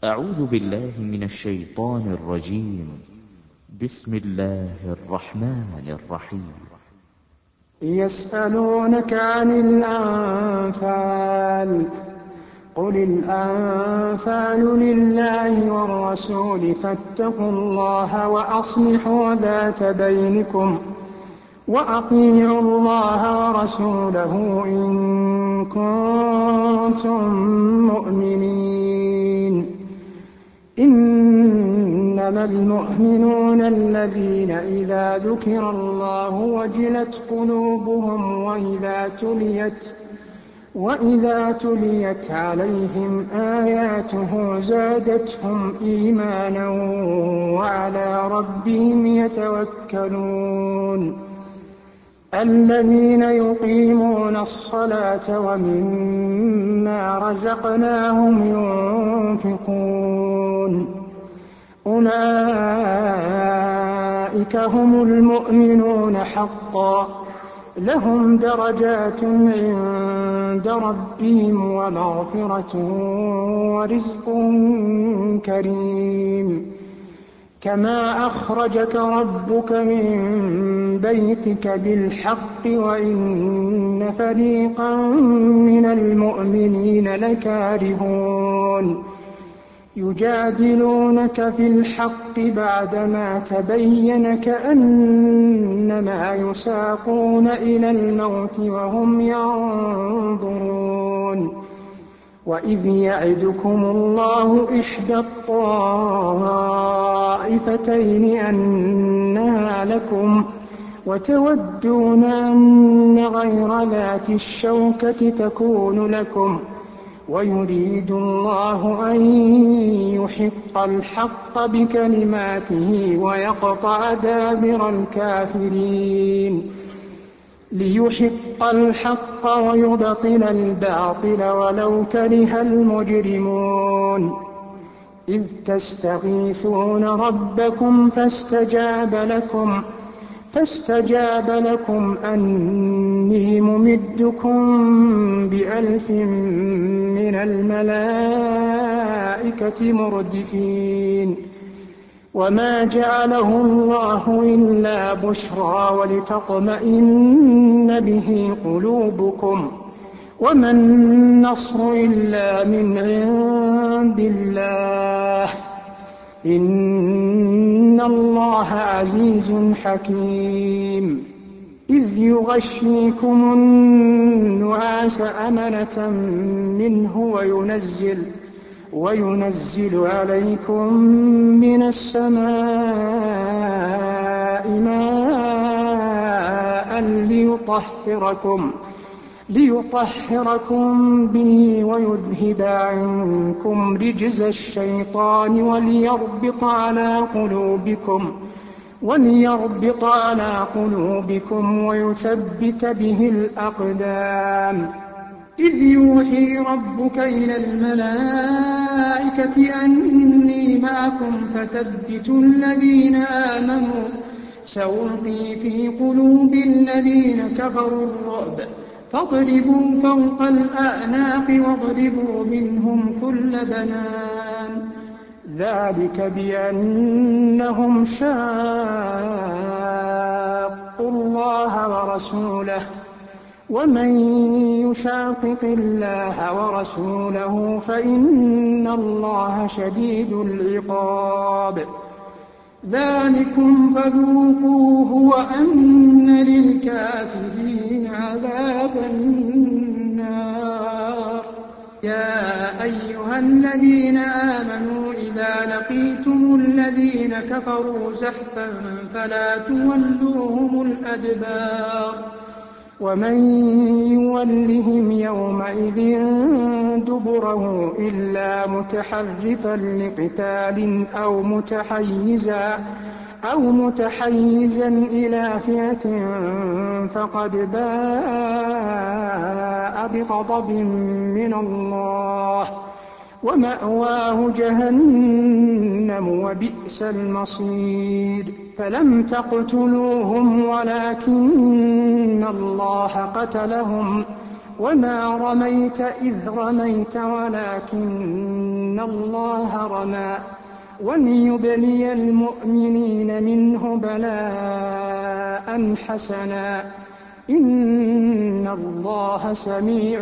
أعوذ بالله من الشيطان الرجيم. بسم الله الرحمن الرحيم. يسألونك عن الأنفال قل الأنفال لله والرسول فاتقوا الله وأصلحوا ذات بينكم وأطيعوا الله ورسوله إن كنتم مؤمنين. إنما المؤمنون الذين إذا ذكر الله وجلت قلوبهم وإذا تليت عليهم آياته زادتهم إيمانا وعلى ربهم يتوكلون. الذين يقيمون الصلاة ومما رزقناهم ينفقون أولئك هم المؤمنون حقا لهم درجات عند ربهم ومغفرة ورزق كريم. كما أخرجك ربك من بيتك بالحق وإن فريقا من المؤمنين لكارهون يجادلونك في الحق بعدما تبين كأنما يساقون إلى الموت وهم ينظرون. وإذ يعدكم الله إحدى الطائفتين أنها لكم وتودون أن غير ذات الشوكة تكون لكم ويريد الله أن يحق الحق بكلماته ويقطع دابر الكافرين ليحق الحق ويبطل الباطل ولو كره المجرمون. إذ تستغيثون ربكم فاستجاب لكم أني ممدكم ب1000 من الملائكة مردفين. وما جعله الله إلا بشرى ولتطمئن به قلوبكم وما النصر إلا من عند الله إن الله عزيز حكيم. إذ يغشيكم النعاس أمنة منه وينزل عليكم من السماء ماء ليطهركم به ويذهب عنكم رجز الشيطان وليربط على قلوبكم ويثبت به الأقدام. إذ يوحي ربك إلى الملائكة أني معكم فثبتوا الذين آمنوا سألقي في قلوب الذين كفروا الرعب فاضربوا فوق الأعناق واضربوا منهم كل بنان. ذلك بأنهم شاقوا الله ورسوله ومن يشاقق الله ورسوله فإن الله شديد العقاب. ذلكم فذوقوه وأن للكافرين عذاب النار. يا أيها الذين آمنوا إذا لقيتم الذين كفروا زحفا فلا تولوهم الأدبار ومن يولهم يومئذ دبره إلا متحرفا لقتال أو متحيزا إلى فئة فقد باء بغضب من الله ومأواه جهنم وبئس المصير. فلم تقتلوهم ولكن الله قتلهم وما رميت إذ رميت ولكن الله رمى وليبلي المؤمنين منه بلاء حسنا إن الله سميع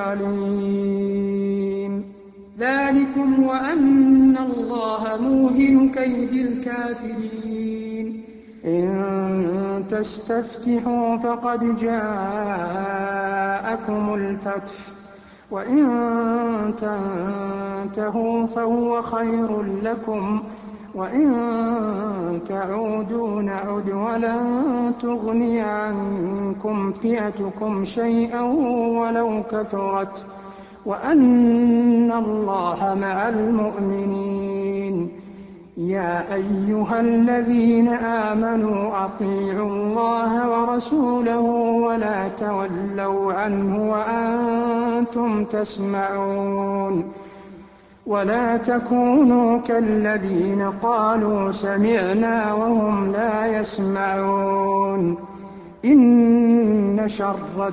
عليم. ذلكم وأن الله موهن كيد الكافرين. إن تستفتحوا فقد جاءكم الفتح وإن تنتهوا فهو خير لكم وإن تعودوا نعد ولن تغني عنكم فئتكم شيئا ولو كثرت وأن الله مع المؤمنين. يا أيها الذين آمنوا أطيعوا الله ورسوله ولا تولوا عنه وأنتم تسمعون. ولا تكونوا كالذين قالوا سمعنا وهم لا يسمعون. إن شر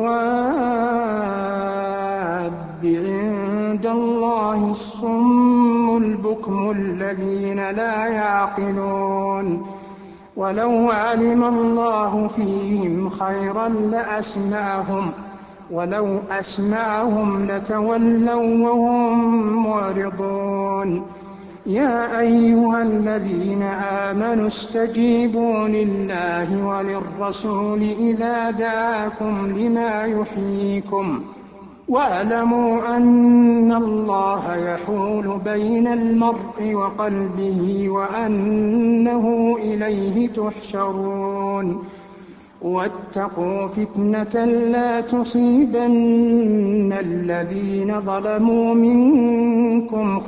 الدواب عند الله الصم البكم الذين لا يعقلون. ولو علم الله فيهم خيرا لأسمعهم ولو أسمعهم لتولوا وهم معرضون. يا أيها الذين آمنوا استجيبوا لله وللرسول إذا دعاكم لما يحييكم واعلموا أن الله يحول بين المرء وقلبه وأنه إليه تحشرون. واتقوا فتنة لا تصيبن الذين ظلموا منكم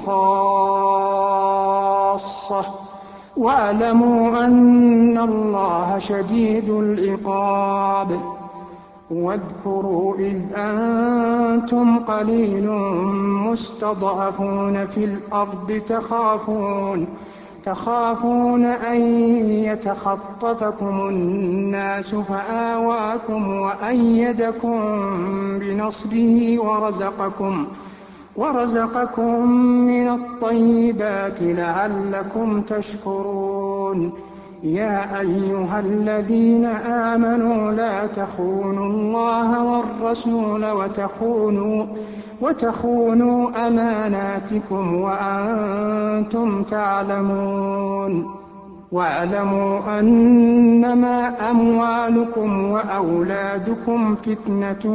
خاصة واعلموا أن الله شديد العقاب. واذكروا إذ أنتم قليل مستضعفون في الأرض تخافون أن يتخطفكم الناس فآواكم وأيدكم بنصره ورزقكم من الطيبات لعلكم تشكرون. يا أيها الذين آمنوا لا تخونوا الله والرسول وتخونوا أماناتكم وأنتم تعلمون. واعلموا أنما أموالكم وأولادكم فتنة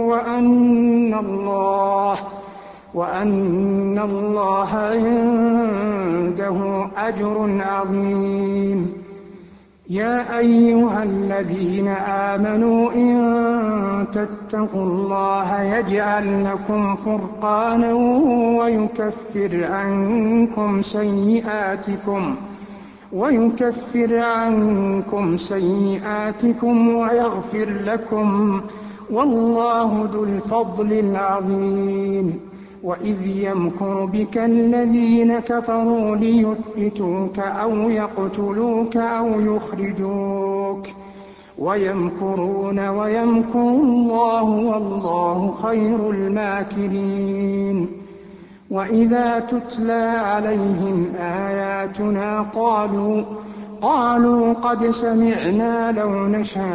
وأن الله عنده أجر عظيم. يا أيها الذين آمنوا إن تتقوا الله يجعل لكم فرقانا ويكفر عنكم سيئاتكم ويغفر لكم والله ذو الفضل العظيم. وإذ يمكر بك الذين كفروا ليثبتوك أو يقتلوك أو يخرجوك ويمكرون ويمكر الله والله خير الماكرين. وإذا تتلى عليهم آياتنا قالوا قد سمعنا لو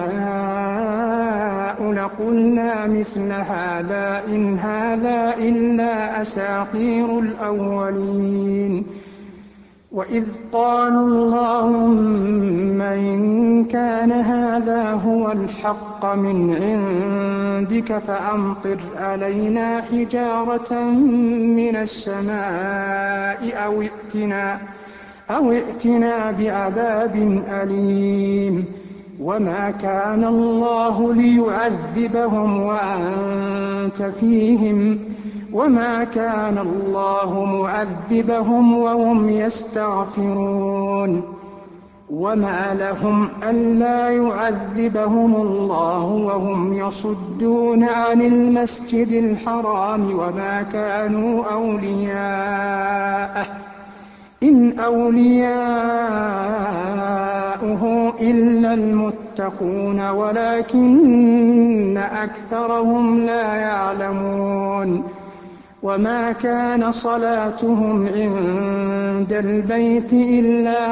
نشاء لقلنا مثل هذا إن هذا إلا أساطير الأولين. وإذ قالوا اللهم إن كان هذا هو الحق من عندك فأمطر علينا حجارة من السماء أو ائتنا بعذاب أليم. وما كان الله ليعذبهم وأنت فيهم وما كان الله معذبهم وهم يستغفرون. وما لهم ألا يعذبهم الله وهم يصدون عن المسجد الحرام وما كانوا أولياءه إن أولياؤه إلا المتقون يتقون ولكن أكثرهم لا يعلمون وما كان صلاتهم عند البيت إلا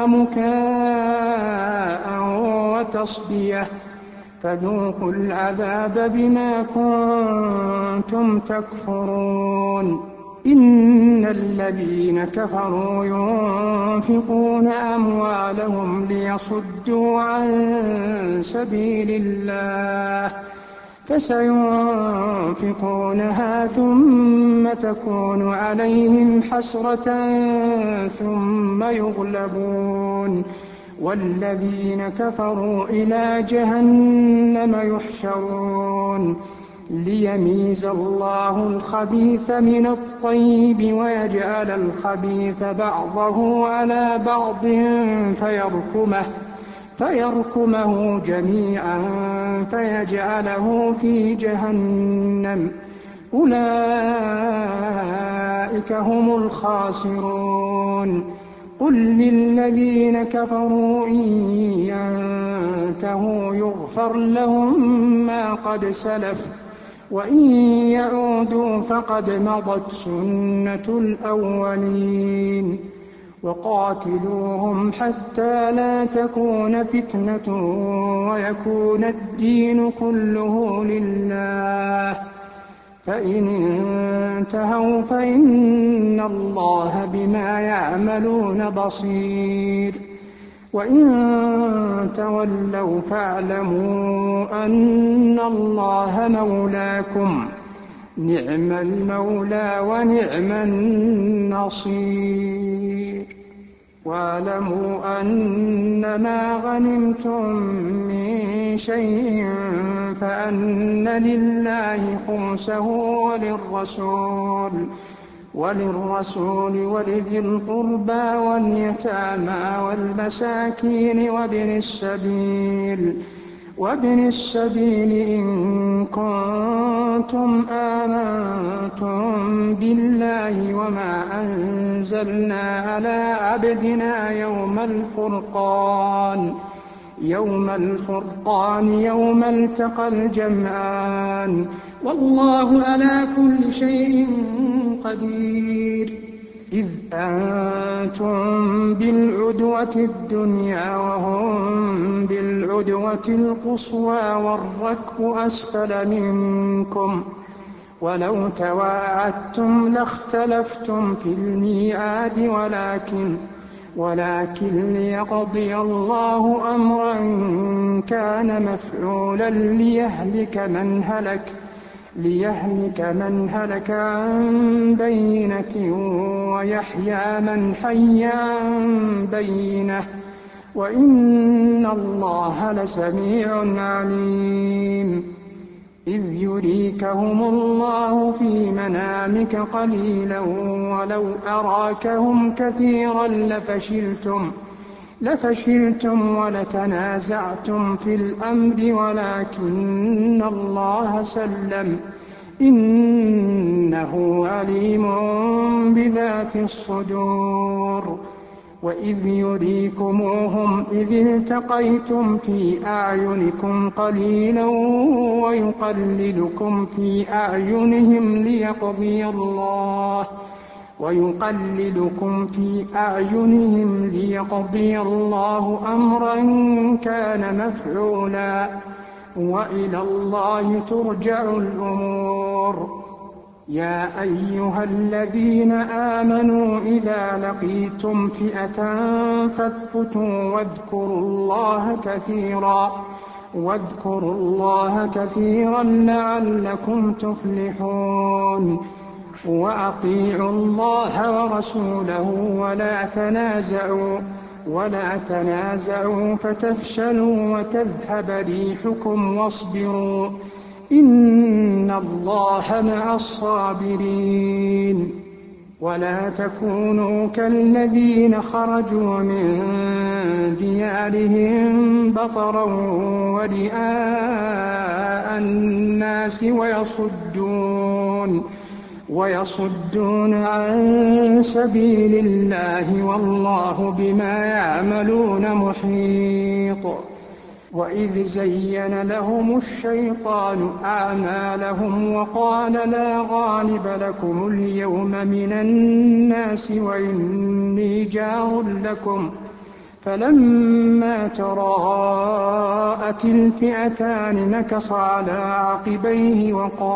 مكاء وتصدية فذوقوا العذاب بما كنتم تكفرون إن الذين كفروا ينفقون أموالهم ليصدوا عن سبيل الله فسينفقونها ثم تكون عليهم حسرة ثم يغلبون والذين كفروا إلى جهنم يحشرون ليميز الله الخبيث من الطيب ويجعل الخبيث بعضه على بعض فيركمه جميعا فيجعله في جهنم أولئك هم الخاسرون قل للذين كفروا إن ينتهوا يغفر لهم ما قد سلف وإن يعودوا فقد مضت سنة الأولين وقاتلوهم حتى لا تكون فتنة ويكون الدين كله لله فإن انتهوا فإن الله بما يعملون بصير وإن تولوا فاعلموا أن الله مولاكم نعم المولى ونعم النصير واعلموا أنما غنمتم من شيء فأن لله خمسه وللرسول ولذي القربى واليتامى والمساكين وابن السبيل إن كنتم آمنتم بالله وما أنزلنا على عبدنا يوم الفرقان يوم التقى الجمعان والله على كل شيء قدير إذ أنتم بالعدوة الدنيا وهم بالعدوة القصوى والركب أسفل منكم ولو تواعدتم لاختلفتم في الميعاد ولكن ليقضي الله أمرا كان مفعولا ليهلك من هلك عن بينة ويحيى من حي عن بينة وإن الله لسميع عليم إذ يريكهم الله في منامك قليلا ولو أراكهم كثيرا لفشلتم ولتنازعتم في الأمر ولكن الله سلم إنه عليم بذات الصدور وإذ يريكموهم إذ التقيتم في أعينكم قليلا ويقللكم في أعينهم ليقضي الله أمرا كان مفعولا وإلى الله ترجع الأمور يا أيها الذين آمنوا إذا لقيتم فئة فاثبتوا واذكروا الله كثيرا لعلكم تفلحون وأطيعوا الله ورسوله ولا تنازعوا فتفشلوا وتذهب ريحكم واصبروا إن الله مع الصابرين ولا تكونوا كالذين خرجوا من ديارهم بطرا ورئاء الناس ويصدون عن سبيل الله والله بما يعملون محيط وإذ زين لهم الشيطان أعمالهم وقال لا غالب لكم اليوم من الناس وإني جار لكم فلما تراءت الفئتان نكص على عقبيه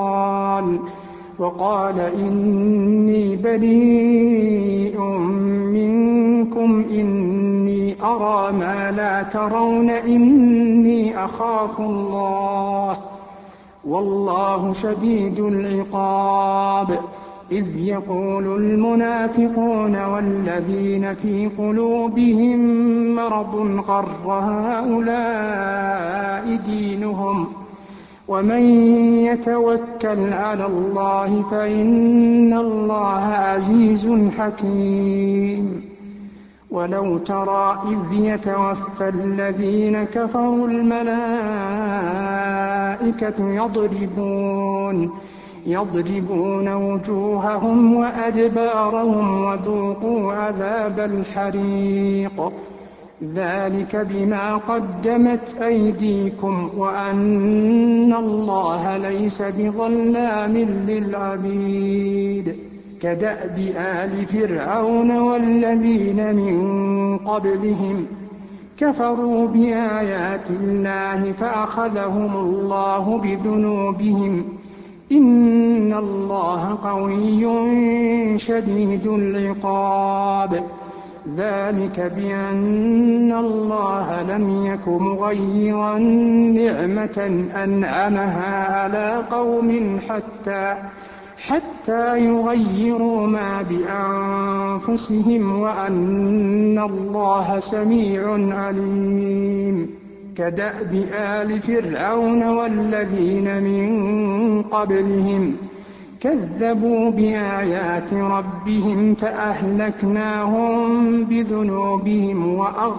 وقال إني بريء منكم إني أرى ما لا ترون إني أخاف الله والله شديد العقاب إذ يقول المنافقون والذين في قلوبهم مرض غر هؤلاء دينهم ومن يتوكل على الله فإن الله عزيز حكيم ولو ترى إذ يتوفى الذين كفروا الملائكة يضربون وجوههم وأدبارهم وذوقوا عذاب الحريق ذلك بما قدمت أيديكم وأن الله ليس بظلام للعبيد كدأب آل فرعون والذين من قبلهم كفروا بآيات الله فأخذهم الله بذنوبهم إن الله قوي شديد العقاب ذلك بأن الله لم يك مغيرا نعمة أنعمها على قوم حتى يغيروا ما بأنفسهم وأن الله سميع عليم كدأب آل فرعون والذين من قبلهم كذبوا بآيات ربهم فأهلكناهم بذنوبهم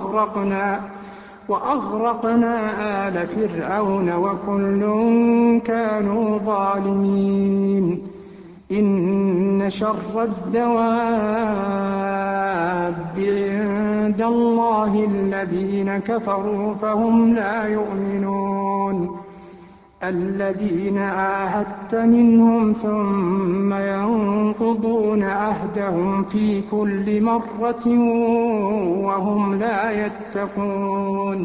وأغرقنا آل فرعون وكل كانوا ظالمين إن شر الدواب عند الله الذين كفروا فهم لا يؤمنون الذين عاهدت منهم ثم ينقضون عهدهم في كل مرة وهم لا يتقون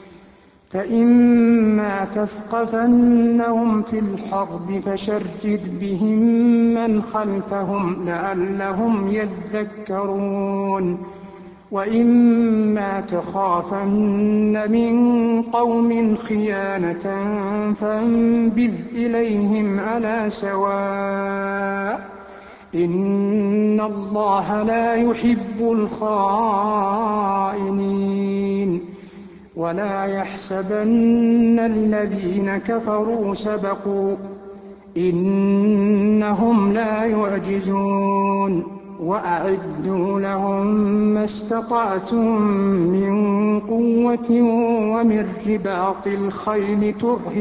فإما تثقفنهم في الحرب فشرد بهم من خلفهم لعلهم يذكرون وإما تخافن من قوم خيانة فانبذ إليهم على سواء إن الله لا يحب الخائنين ولا يحسبن الذين كفروا سبقوا إنهم لا يعجزون وأعدوا لهم ما استطعتم من قوة ومن رباط الخيل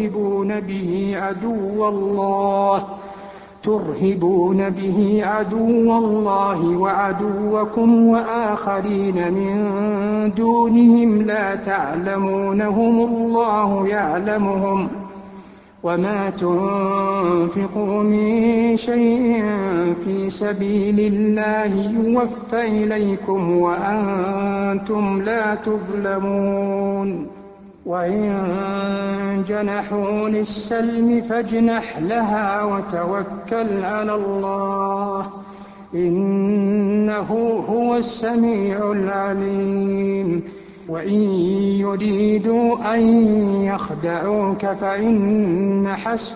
ترهبون به عدو الله وعدوكم وآخرين من دونهم لا تعلمونهم الله يعلمهم وما تنفقوا من شيء في سبيل الله يوفى إليكم وأنتم لا تظلمون وإن جنحوا للسلم فاجنح لها وتوكل على الله إنه هو السميع العليم وإن يريدوا أن يخدعوك فإن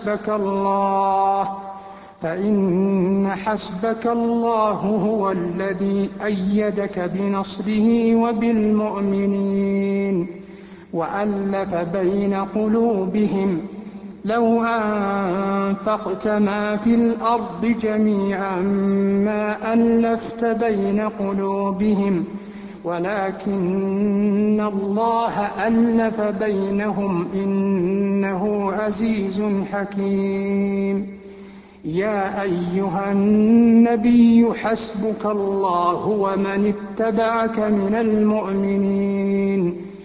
حسبك الله هو الذي أيدك بنصره وبالمؤمنين وألف بين قلوبهم لو أنفقت ما في الأرض جميعا ما ألفت بين قلوبهم ولكن الله ألف بينهم إنه عزيز حكيم يا أيها النبي حسبك الله ومن اتبعك من المؤمنين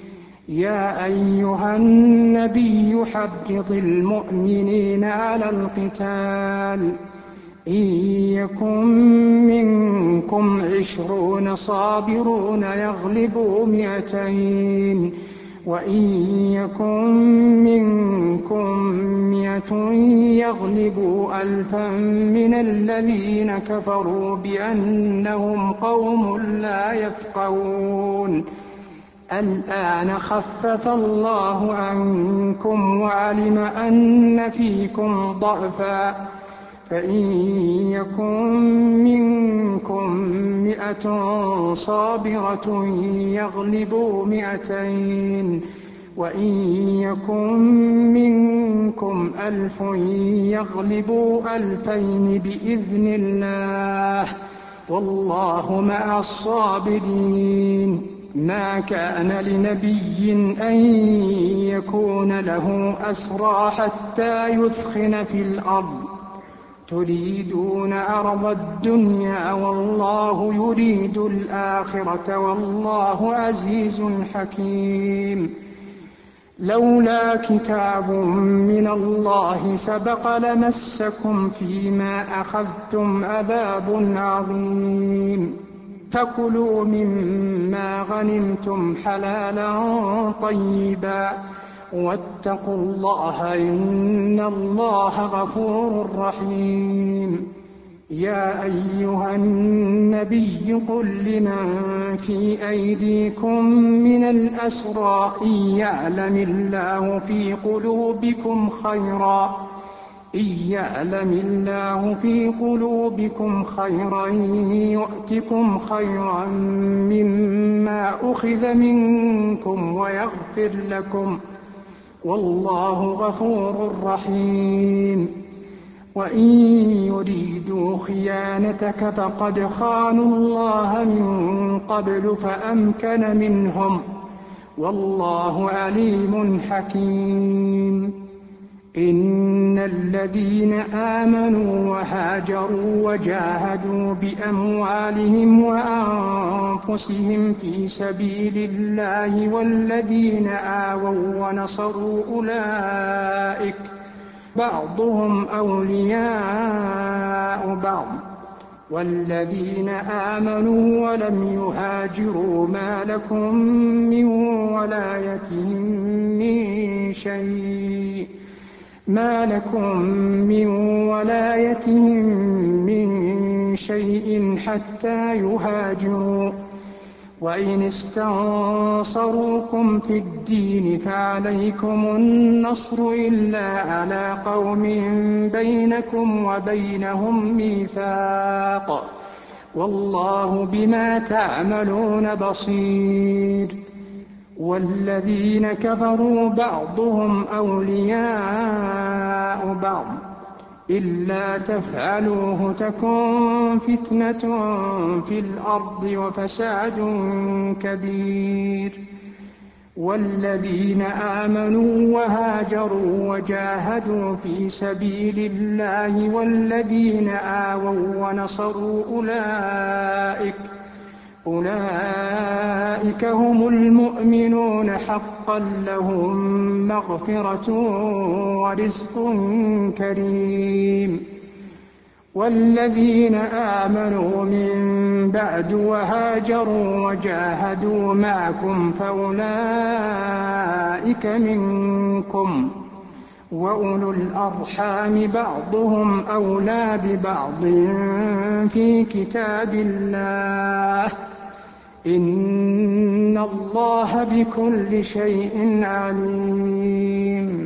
يا أيها النبي حرض المؤمنين على القتال إن يكن منكم 20 صابرون يغلبوا 200 وإن يكن منكم 100 يغلبوا 1000 من الذين كفروا بأنهم قوم لا يفقهون. الآن خفف الله عنكم وعلم أن فيكم ضعفا فإن يكن منكم 100 صابرة يغلبوا 200 وإن يكن منكم 1000 يغلبوا 2000 بإذن الله والله مع الصابرين. ما كان لنبي أن يكون له أسرى حتى يثخن في الأرض تريدون عرض الدنيا والله يريد الآخرة والله عزيز حكيم. لولا كتاب من الله سبق لمسكم فيما أخذتم عذاب عظيم. فكلوا مما غنمتم حلالا طيبا واتقوا الله إن الله غفور رحيم. يا أيها النبي قل لمن في أيديكم من الأسرى إن يعلم الله في قلوبكم خيرا يؤتكم خيرا مما أخذ منكم ويغفر لكم والله غفور رحيم. وإن يريدوا خيانتك فقد خانوا الله من قبل فأمكن منهم والله عليم حكيم. إن الذين آمنوا وهاجروا وجاهدوا بأموالهم وأنفسهم في سبيل الله والذين آووا ونصروا أولئك بعضهم أولياء بعض والذين آمنوا ولم يهاجروا ما لكم من ولايتهم من شيء حتى يهاجروا وإن استنصروكم في الدين فعليكم النصر إلا على قوم بينكم وبينهم ميثاق والله بما تعملون بصير. والذين كفروا بعضهم أولياء بعض إلا تفعلوه تكن فتنة في الأرض وفساد كبير. والذين آمنوا وهاجروا وجاهدوا في سبيل الله والذين آووا ونصروا أولئك هم المؤمنون حقا لهم مغفرة ورزق كريم. والذين آمنوا من بعد وهاجروا وجاهدوا معكم فأولئك منكم وأولو الأرحام بعضهم أولى ببعض في كتاب الله إن الله بكل شيء عليم.